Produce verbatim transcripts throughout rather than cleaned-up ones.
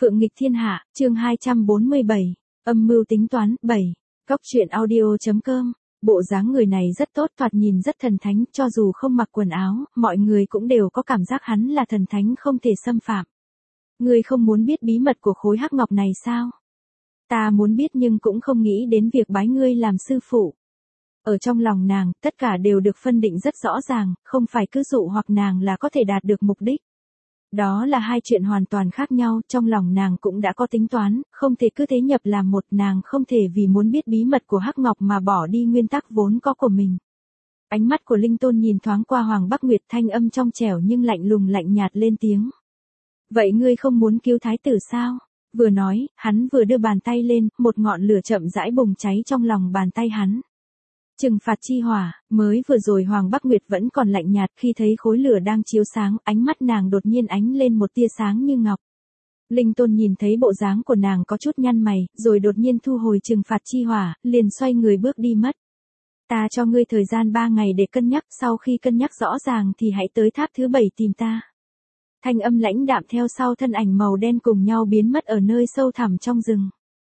Phượng nghịch thiên hạ, chương hai trăm bốn mươi bảy, âm mưu tính toán, bảy. Cóc truyện audio.com. Bộ dáng người này rất tốt, thoạt nhìn rất thần thánh, cho dù không mặc quần áo, mọi người cũng đều có cảm giác hắn là thần thánh không thể xâm phạm. Ngươi không muốn biết bí mật của khối hắc ngọc này sao? Ta muốn biết nhưng cũng không nghĩ đến việc bái ngươi làm sư phụ. Ở trong lòng nàng, tất cả đều được phân định rất rõ ràng, không phải cứ dụ hoặc nàng là có thể đạt được mục đích. Đó là hai chuyện hoàn toàn khác nhau, trong lòng nàng cũng đã có tính toán, không thể cứ thế nhập làm một, nàng không thể vì muốn biết bí mật của hắc ngọc mà bỏ đi nguyên tắc vốn có của mình. Ánh mắt của Linh Tôn nhìn thoáng qua Hoàng Bắc Nguyệt, thanh âm trong trẻo nhưng lạnh lùng lạnh nhạt lên tiếng. Vậy ngươi không muốn cứu thái tử sao? Vừa nói, hắn vừa đưa bàn tay lên, một ngọn lửa chậm rãi bùng cháy trong lòng bàn tay hắn. Trừng phạt chi hỏa, mới vừa rồi Hoàng Bắc Nguyệt vẫn còn lạnh nhạt, khi thấy khối lửa đang chiếu sáng, ánh mắt nàng đột nhiên ánh lên một tia sáng như ngọc. Linh Tôn nhìn thấy bộ dáng của nàng có chút nhăn mày, rồi đột nhiên thu hồi trừng phạt chi hỏa, liền xoay người bước đi mất. Ta cho ngươi thời gian ba ngày để cân nhắc, sau khi cân nhắc rõ ràng thì hãy tới tháp thứ bảy tìm ta. Thanh âm lãnh đạm theo sau thân ảnh màu đen cùng nhau biến mất ở nơi sâu thẳm trong rừng.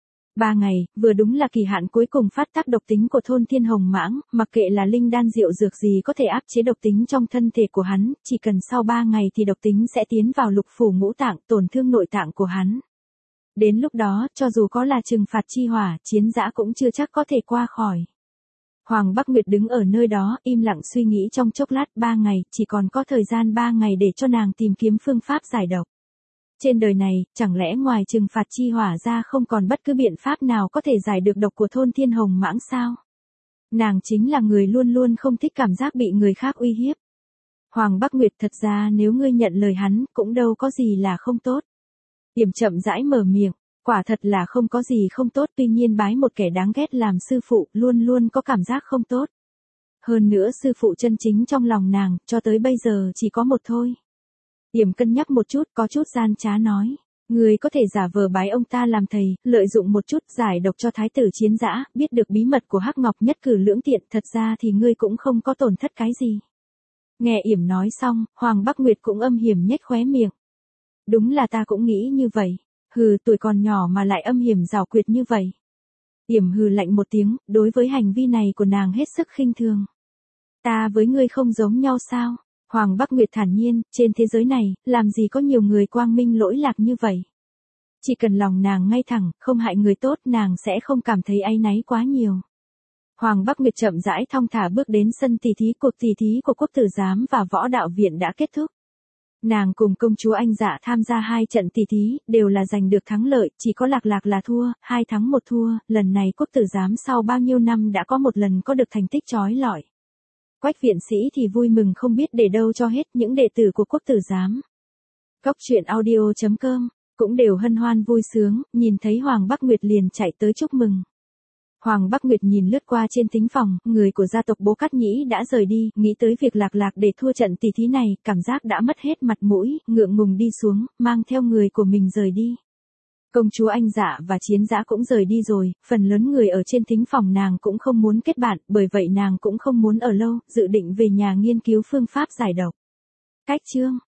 Ba ngày, vừa đúng là kỳ hạn cuối cùng phát tác độc tính của thôn Thiên Hồng Mãng, mặc kệ là linh đan rượu dược gì có thể áp chế độc tính trong thân thể của hắn, chỉ cần sau ba ngày thì độc tính sẽ tiến vào lục phủ ngũ tạng, tổn thương nội tạng của hắn. Đến lúc đó, cho dù có là trừng phạt chi hỏa, chiến dã cũng chưa chắc có thể qua khỏi. Hoàng Bắc Nguyệt đứng ở nơi đó, im lặng suy nghĩ trong chốc lát, ba ngày, chỉ còn có thời gian ba ngày để cho nàng tìm kiếm phương pháp giải độc. Trên đời này, chẳng lẽ ngoài trừng phạt chi hỏa ra không còn bất cứ biện pháp nào có thể giải được độc của thôn Thiên Hồng Mãng sao? Nàng chính là người luôn luôn không thích cảm giác bị người khác uy hiếp. Hoàng Bắc Nguyệt, thật ra nếu ngươi nhận lời hắn, cũng đâu có gì là không tốt. Điểm chậm rãi mở miệng, quả thật là không có gì không tốt, tuy nhiên bái một kẻ đáng ghét làm sư phụ, luôn luôn có cảm giác không tốt. Hơn nữa sư phụ chân chính trong lòng nàng, cho tới bây giờ chỉ có một thôi. Điểm cân nhắc một chút, có chút gian trá nói. Ngươi có thể giả vờ bái ông ta làm thầy, lợi dụng một chút giải độc cho thái tử chiến dã, biết được bí mật của hắc ngọc, nhất cử lưỡng tiện, thật ra thì ngươi cũng không có tổn thất cái gì. Nghe Yểm nói xong, Hoàng Bắc Nguyệt cũng âm hiểm nhếch khóe miệng. Đúng là ta cũng nghĩ như vậy. Hừ, tuổi còn nhỏ mà lại âm hiểm giảo quyệt như vậy. Yểm hừ lạnh một tiếng, đối với hành vi này của nàng hết sức khinh thường. Ta với ngươi không giống nhau sao? Hoàng Bắc Nguyệt thản nhiên, trên thế giới này, làm gì có nhiều người quang minh lỗi lạc như vậy. Chỉ cần lòng nàng ngay thẳng, không hại người tốt, nàng sẽ không cảm thấy áy náy quá nhiều. Hoàng Bắc Nguyệt chậm rãi thong thả bước đến sân tỷ thí, cuộc tỷ thí của Quốc Tử Giám và Võ Đạo Viện đã kết thúc. Nàng cùng công chúa Anh Dạ tham gia hai trận tỷ thí, đều là giành được thắng lợi, chỉ có Lạc Lạc là thua, hai thắng một thua, lần này Quốc Tử Giám sau bao nhiêu năm đã có một lần có được thành tích chói lọi. Quách viện sĩ thì vui mừng không biết để đâu cho hết, những đệ tử của Quốc Tử Giám. Cóc truyện audio.com, cũng đều hân hoan vui sướng, nhìn thấy Hoàng Bắc Nguyệt liền chạy tới chúc mừng. Hoàng Bắc Nguyệt nhìn lướt qua trên thính phòng, người của gia tộc Bố Cát Nhĩ đã rời đi, nghĩ tới việc Lạc Lạc để thua trận tỷ thí này, cảm giác đã mất hết mặt mũi, ngượng ngùng đi xuống, mang theo người của mình rời đi. Công chúa Anh Dạ và Chiến Dã cũng rời đi rồi, phần lớn người ở trên thính phòng nàng cũng không muốn kết bạn, bởi vậy nàng cũng không muốn ở lâu, dự định về nhà nghiên cứu phương pháp giải độc. Cách chương